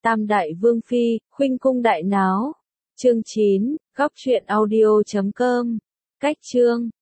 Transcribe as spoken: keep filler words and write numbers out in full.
Tam đại vương phi, khuynh cung đại náo. Chương chín, góc truyện audio chấm com. Cách chương